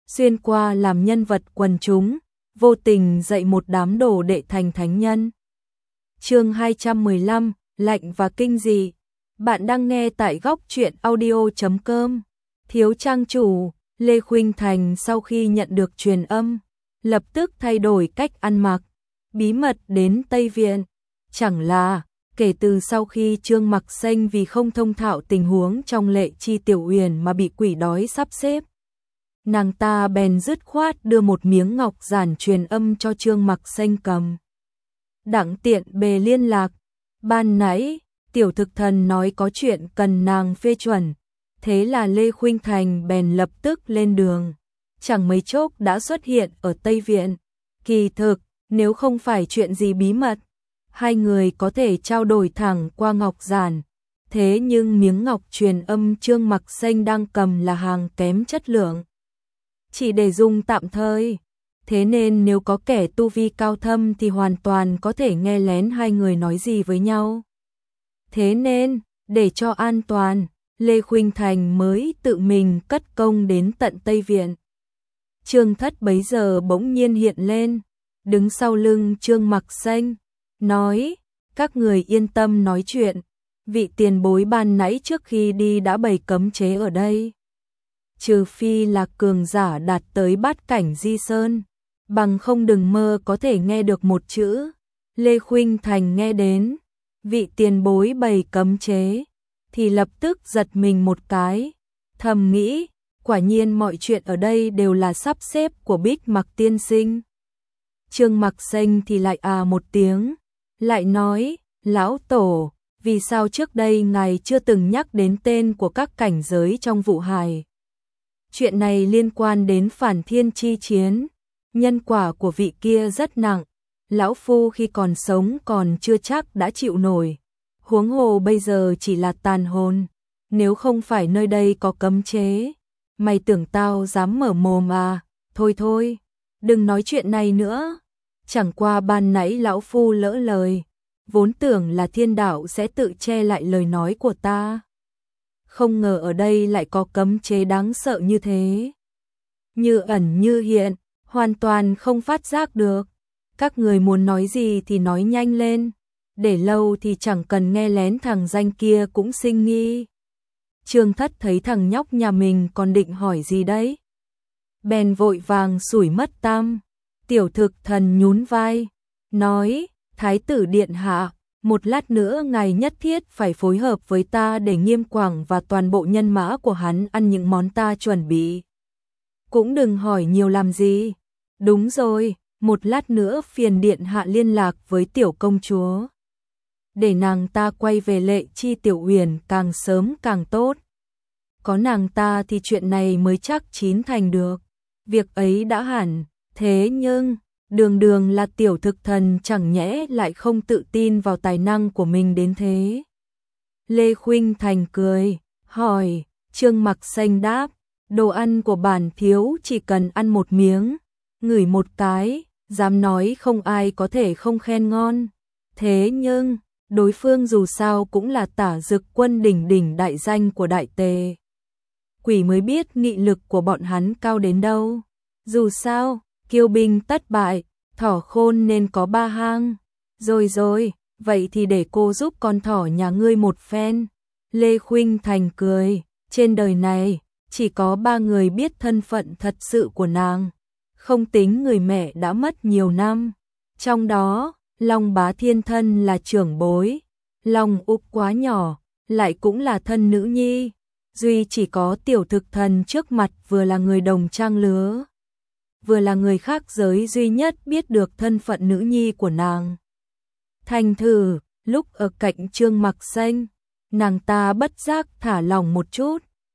xuyên qua làm nhân vật quần chúng, vô tình dạy một đám đồ đệ thành thánh nhân. Chương 215, lạnh và kinh dị. Bạn đang nghe tại góc truyện audio.com. Thiếu trang chủ, Lê Khuynh Thành sau khi nhận được truyền âm, lập tức thay đổi cách ăn mặc, bí mật đến Tây Viện. Chẳng là, kể từ sau khi Trương Mặc Xanh vì không thông thạo tình huống trong Lệ Chi Tiểu Uyển mà bị quỷ đói sắp xếp, nàng ta bèn dứt khoát đưa một miếng ngọc giản truyền âm cho Trương Mặc Xanh cầm. Đặng tiện bề liên lạc, ban nãy, tiểu thực thần nói có chuyện cần nàng phê chuẩn, thế là Lê Khuynh Thành bèn lập tức lên đường, chẳng mấy chốc đã xuất hiện ở Tây Viện. Kỳ thực, nếu không phải chuyện gì bí mật, hai người có thể trao đổi thẳng qua ngọc giản, thế nhưng miếng ngọc truyền âm Trương Mặc Xanh đang cầm là hàng kém chất lượng, chỉ để dùng tạm thời. Thế nên nếu có kẻ tu vi cao thâm thì hoàn toàn có thể nghe lén hai người nói gì với nhau. Thế nên, để cho an toàn, Lê Khuynh Thành mới tự mình cất công đến tận Tây Viện. Trương Thất bấy giờ bỗng nhiên hiện lên, đứng sau lưng Trương Mặc Xanh, nói, các người yên tâm nói chuyện, vị tiền bối ban nãy trước khi đi đã bày cấm chế ở đây. Trừ phi là cường giả đạt tới bát cảnh di sơn, bằng không đừng mơ có thể nghe được một chữ. Lê Khuynh Thành nghe đến vị tiền bối bày cấm chế thì lập tức giật mình một cái, thầm nghĩ, quả nhiên mọi chuyện ở đây đều là sắp xếp của Bích Mặc tiên sinh. Trương Mặc Xanh thì lại một tiếng, lại nói, lão tổ, vì sao trước đây ngài chưa từng nhắc đến tên của các cảnh giới trong vụ hài? Chuyện này liên quan đến Phản Thiên chi chiến, nhân quả của vị kia rất nặng, lão phu khi còn sống còn chưa chắc đã chịu nổi, huống hồ bây giờ chỉ là tàn hồn, nếu không phải nơi đây có cấm chế, mày tưởng tao dám mở mồm à? Thôi thôi, đừng nói chuyện này nữa, chẳng qua ban nãy lão phu lỡ lời, vốn tưởng là thiên đạo sẽ tự che lại lời nói của ta. Không ngờ ở đây lại có cấm chế đáng sợ như thế. Như ẩn như hiện, hoàn toàn không phát giác được. Các người muốn nói gì thì nói nhanh lên, để lâu thì chẳng cần nghe lén thằng danh kia cũng sinh nghi. Trương Thất thấy thằng nhóc nhà mình còn định hỏi gì đấy, bèn vội vàng xủi mất tăm. Tiểu thực thần nhún vai, nói, Thái tử điện hạ, một lát nữa ngài nhất thiết phải phối hợp với ta để Nghiêm Quảng và toàn bộ nhân mã của hắn ăn những món ta chuẩn bị. Cũng đừng hỏi nhiều làm gì. Đúng rồi, một lát nữa phiền điện hạ liên lạc với tiểu công chúa, để nàng ta quay về Lệ Chi Tiểu Uyển càng sớm càng tốt. Có nàng ta thì chuyện này mới chắc chín thành được. Việc ấy đã hẳn, thế nhưng đường đường là tiểu thực thần chẳng nhẽ lại không tự tin vào tài năng của mình đến thế. Lê Khuynh Thành cười, hỏi, Trương Mặc Xanh đáp, đồ ăn của bản thiếu chỉ cần ăn một miếng, ngửi một cái, dám nói không ai có thể không khen ngon. Thế nhưng, đối phương dù sao cũng là Tả Dực Quân đỉnh đỉnh đại danh của Đại Tề. Quỷ mới biết nghị lực của bọn hắn cao đến đâu. Dù sao, kiêu binh tất bại, thỏ khôn nên có ba hang. Rồi rồi, vậy thì để cô giúp con thỏ nhà ngươi một phen. Lê Khuynh Thành cười, trên đời này, chỉ có ba người biết thân phận thật sự của nàng, không tính người mẹ đã mất nhiều năm. Trong đó, Long Bá Thiên thân là trưởng bối, Long Úc quá nhỏ, lại cũng là thân nữ nhi. Duy chỉ có tiểu thực thần trước mặt vừa là người đồng trang lứa, vừa là người khác giới duy nhất biết được thân phận nữ nhi của nàng. Thành thử, lúc ở cạnh Trương Mặc Xanh, nàng ta bất giác thả lỏng một chút.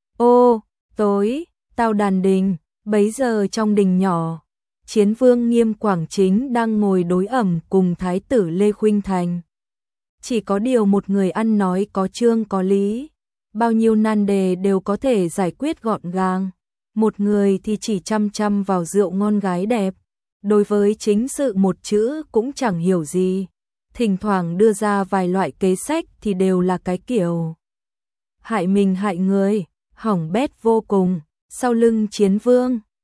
Ô, tối, Tào Đàn Đình, bấy giờ trong đình nhỏ, Chiến vương Nghiêm Quảng chính đang ngồi đối ẩm cùng Thái tử Lê Khuynh Thành. Chỉ có điều một người ăn nói có chương có lý, bao nhiêu nan đề đều có thể giải quyết gọn gàng. Một người thì chỉ chăm chăm vào rượu ngon gái đẹp, đối với chính sự một chữ cũng chẳng hiểu gì. Thỉnh thoảng đưa ra vài loại kế sách thì đều là cái kiểu hại mình hại người, hỏng bét vô cùng. Sau lưng Chiến vương,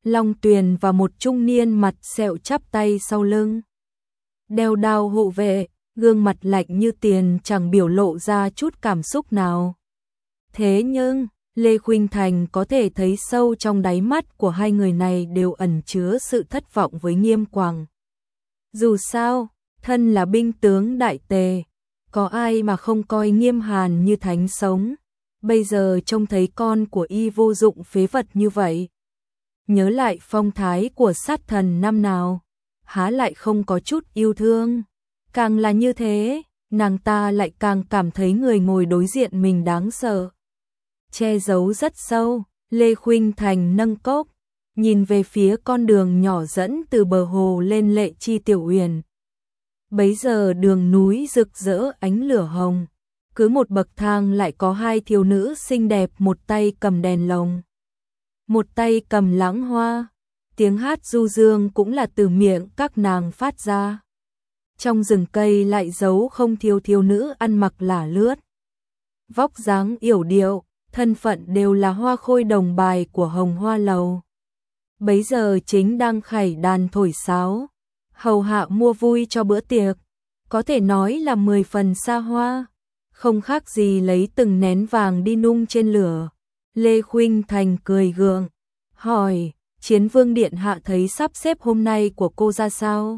Long Tuyền và một trung niên mặt sẹo chắp tay sau lưng. Đeo đao hộ vệ, gương mặt lạnh như tiền chẳng biểu lộ ra chút cảm xúc nào. Thế nhưng, Lê Khuynh Thành có thể thấy sâu trong đáy mắt của hai người này đều ẩn chứa sự thất vọng với Nghiêm Quảng. Dù sao, thân là binh tướng đại tề, có ai mà không coi Nghiêm Hàn như thánh sống, bây giờ trông thấy con của y vô dụng phế vật như vậy. Nhớ lại phong thái của sát thần năm nào, há lại không có chút yêu thương. Càng là như thế, nàng ta lại càng cảm thấy người ngồi đối diện mình đáng sợ. Che giấu rất sâu, Lê Khuynh Thành nâng cốc, nhìn về phía con đường nhỏ dẫn từ bờ hồ lên Lệ Chi Tiểu Uyển. Bấy giờ đường núi rực rỡ ánh lửa hồng, cứ một bậc thang lại có hai thiếu nữ xinh đẹp, một tay cầm đèn lồng, một tay cầm lãng hoa. Tiếng hát du dương cũng là từ miệng các nàng phát ra. Trong rừng cây lại giấu không thiếu thiếu nữ ăn mặc lả lướt, vóc dáng yểu điệu, thân phận đều là hoa khôi đồng bài của Hồng Hoa Lầu. Bấy giờ chính đang khải đàn thổi sáo, hầu hạ mua vui cho bữa tiệc, có thể nói là 10 phần xa hoa, không khác gì lấy từng nén vàng đi nung trên lửa. Lê Khuynh Thành cười gượng, hỏi, Chiến Vương điện hạ thấy sắp xếp hôm nay của cô ra sao?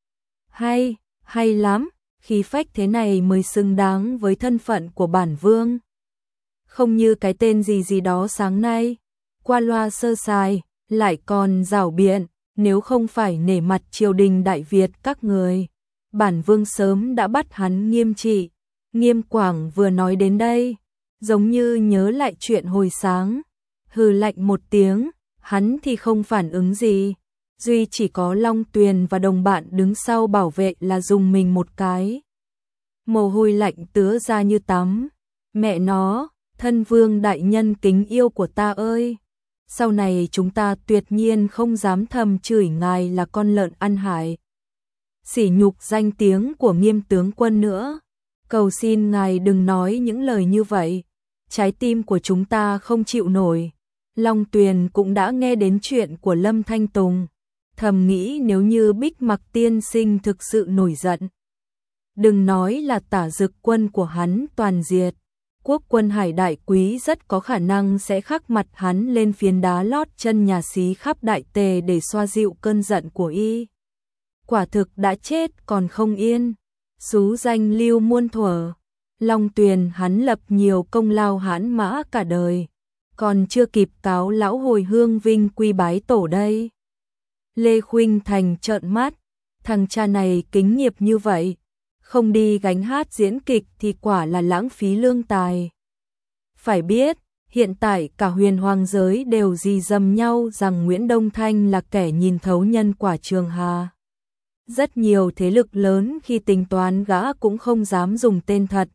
Hay lắm, khí phách thế này mới xứng đáng với thân phận của bản vương. Không như cái tên gì đó sáng nay, qua loa sơ sài, lại còn rảo biện, nếu không phải nể mặt triều đình Đại Việt các người, bản vương sớm đã bắt hắn nghiêm trị. Nghiêm Quảng vừa nói đến đây, giống như nhớ lại chuyện hồi sáng, hừ lạnh một tiếng, hắn thì không phản ứng gì, duy chỉ có Long Tuyền và đồng bạn đứng sau bảo vệ là dùng mình một cái. Mồ hôi lạnh tứa ra như tắm. Mẹ nó, thân vương đại nhân kính yêu của ta ơi, sau này chúng ta tuyệt nhiên không dám thầm chửi ngài là con lợn ăn hại, sỉ nhục danh tiếng của Nghiêm tướng quân nữa. Cầu xin ngài đừng nói những lời như vậy, trái tim của chúng ta không chịu nổi. Long Tuyền cũng đã nghe đến chuyện của Lâm Thanh Tùng, thầm nghĩ nếu như Bích Mặc tiên sinh thực sự nổi giận, đừng nói là Tả Dực quân của hắn toàn diệt, quốc quân Hải Đại Quý rất có khả năng sẽ khắc mặt hắn lên phiến đá lót chân nhà xí khắp Đại Tề để xoa dịu cơn giận của y. Quả thực đã chết còn không yên, xú danh lưu muôn thuở. Long Tuyền hắn lập nhiều công lao hãn mã cả đời, còn chưa kịp cáo lão hồi hương vinh quy bái tổ đây. Lê Khuynh Thành trợn mắt, thằng cha này kính nghiệp như vậy, không đi gánh hát diễn kịch thì quả là lãng phí lương tài. Phải biết, hiện tại cả huyền hoàng giới đều rì rầm nhau rằng Nguyễn Đông Thanh là kẻ nhìn thấu nhân quả Trường Hà. Rất nhiều thế lực lớn khi tính toán gã cũng không dám dùng tên thật,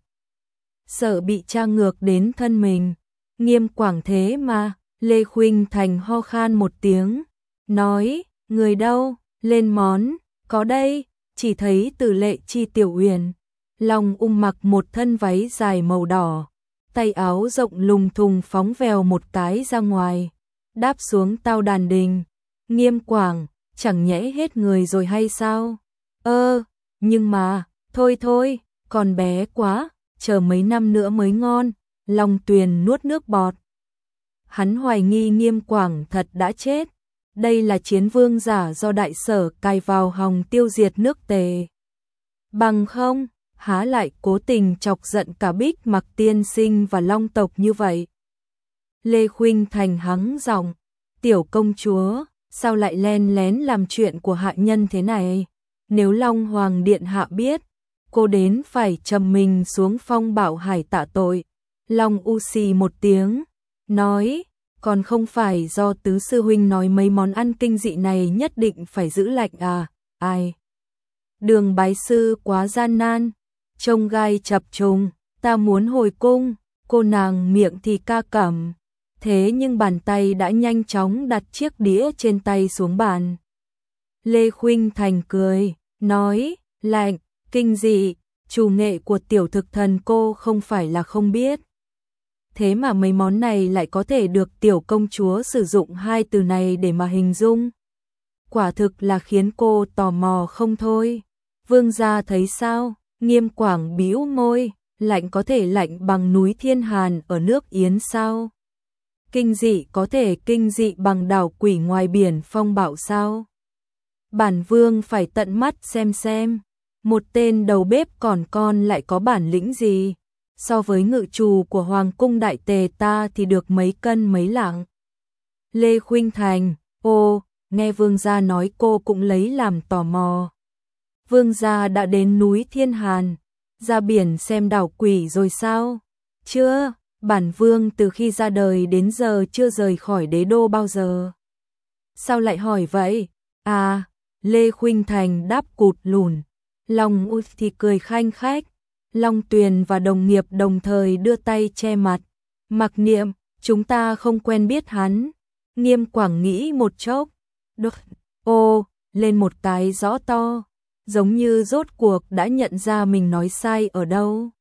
sợ bị tra ngược đến thân mình. Nghiêm Quảng thế mà. Lê Khuynh Thành ho khan một tiếng, nói, người đâu, lên món, có đây. Chỉ thấy từ Lệ Chi Tiểu Uyển, Long mặc một thân váy dài màu đỏ, tay áo rộng lùng thùng phóng vèo một cái ra ngoài, đáp xuống tao đàn đình. Nghiêm Quảng, chẳng nhẽ hết người rồi hay sao? Nhưng mà, thôi, còn bé quá, chờ mấy năm nữa mới ngon. Long Tuyền nuốt nước bọt. Hắn hoài nghi Nghiêm Quảng thật đã chết. Đây là chiến vương giả do Đại Sở cài vào hòng tiêu diệt nước Tề. Bằng không, há lại cố tình chọc giận cả Bích Mặc tiên sinh và Long tộc như vậy. Lê Khuynh Thành hắng giọng, tiểu công chúa, sao lại len lén làm chuyện của hạ nhân thế này? Nếu Long Hoàng điện hạ biết, cô đến phải trầm mình xuống phong bảo hải tạ tội. Long xì một tiếng, nói, còn không phải do tứ sư huynh nói mấy món ăn kinh dị này nhất định phải giữ lạnh à? Ai? Đường bái sư quá gian nan, trông gai chập trùng, ta muốn hồi cung. Cô nàng miệng thì ca cẩm, thế nhưng bàn tay đã nhanh chóng đặt chiếc đĩa trên tay xuống bàn. Lê Khuynh Thành cười, nói, lạnh, kinh dị, chủ nghệ của tiểu thực thần cô không phải là không biết. thế mà mấy món này lại có thể được tiểu công chúa sử dụng hai từ này để mà hình dung. Quả thực là khiến cô tò mò không thôi. Vương gia thấy sao? Nghiêm Quảng bĩu môi, lạnh có thể lạnh bằng núi Thiên Hàn ở nước Yến sao? Kinh dị có thể kinh dị bằng đảo quỷ ngoài biển phong bạo sao? Bản vương phải tận mắt xem, một tên đầu bếp còn con lại có bản lĩnh gì? So với ngự trù của Hoàng cung đại tề ta thì được mấy cân mấy lạng. Lê Khuynh Thành, ô, nghe vương gia nói cô cũng lấy làm tò mò. Vương gia đã đến núi Thiên Hàn, ra biển xem đảo quỷ rồi sao? Chưa, bản vương từ khi ra đời đến giờ chưa rời khỏi đế đô bao giờ. Sao lại hỏi vậy? À, Lê Khuynh Thành đáp cụt lùn. Long Út thì cười khanh khách. Long Tuyền và đồng nghiệp đồng thời đưa tay che mặt. Mặc Niệm, chúng ta không quen biết hắn. Nghiêm Quảng nghĩ một chốc. Được, ô, lên một cái rõ to. Giống như rốt cuộc đã nhận ra mình nói sai ở đâu.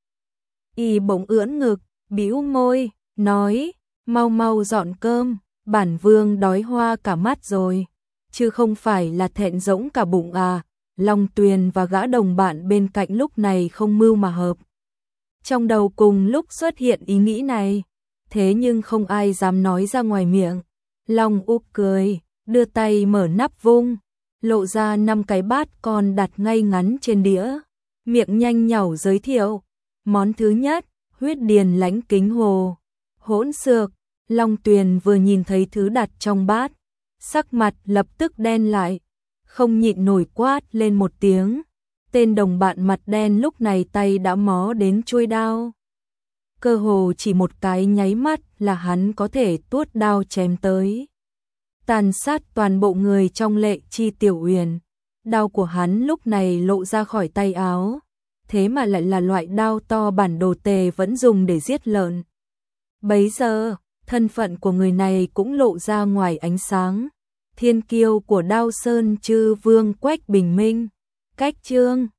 Y bỗng ưỡn ngực, bĩu môi, nói, mau mau dọn cơm, bản vương đói hoa cả mắt rồi. Chứ không phải là thẹn rỗng cả bụng à. Long Tuyền và gã đồng bạn bên cạnh lúc này không mưu mà hợp. Trong đầu cùng lúc xuất hiện ý nghĩ này, thế nhưng không ai dám nói ra ngoài miệng. Long Úc cười, đưa tay mở nắp vung, lộ ra 5 cái bát con đặt ngay ngắn trên đĩa. Miệng nhanh nhảu giới thiệu, món thứ nhất, huyết điền lãnh kính hồ. Hỗn xược, Long Tuyền vừa nhìn thấy thứ đặt trong bát, sắc mặt lập tức đen lại, không nhịn nổi quát lên một tiếng. Tên đồng bạn mặt đen lúc này tay đã mó đến chuôi đao. Cơ hồ chỉ một cái nháy mắt là hắn có thể tuốt đao chém tới, tàn sát toàn bộ người trong Lệ Chi Tiểu Uyển. Đao của hắn lúc này lộ ra khỏi tay áo, thế mà lại là loại đao to bản đồ tề vẫn dùng để giết lợn. Bấy giờ, thân phận của người này cũng lộ ra ngoài ánh sáng. Thiên kiêu của Đao Sơn Chư Vương Quách Bình Minh. Cách chương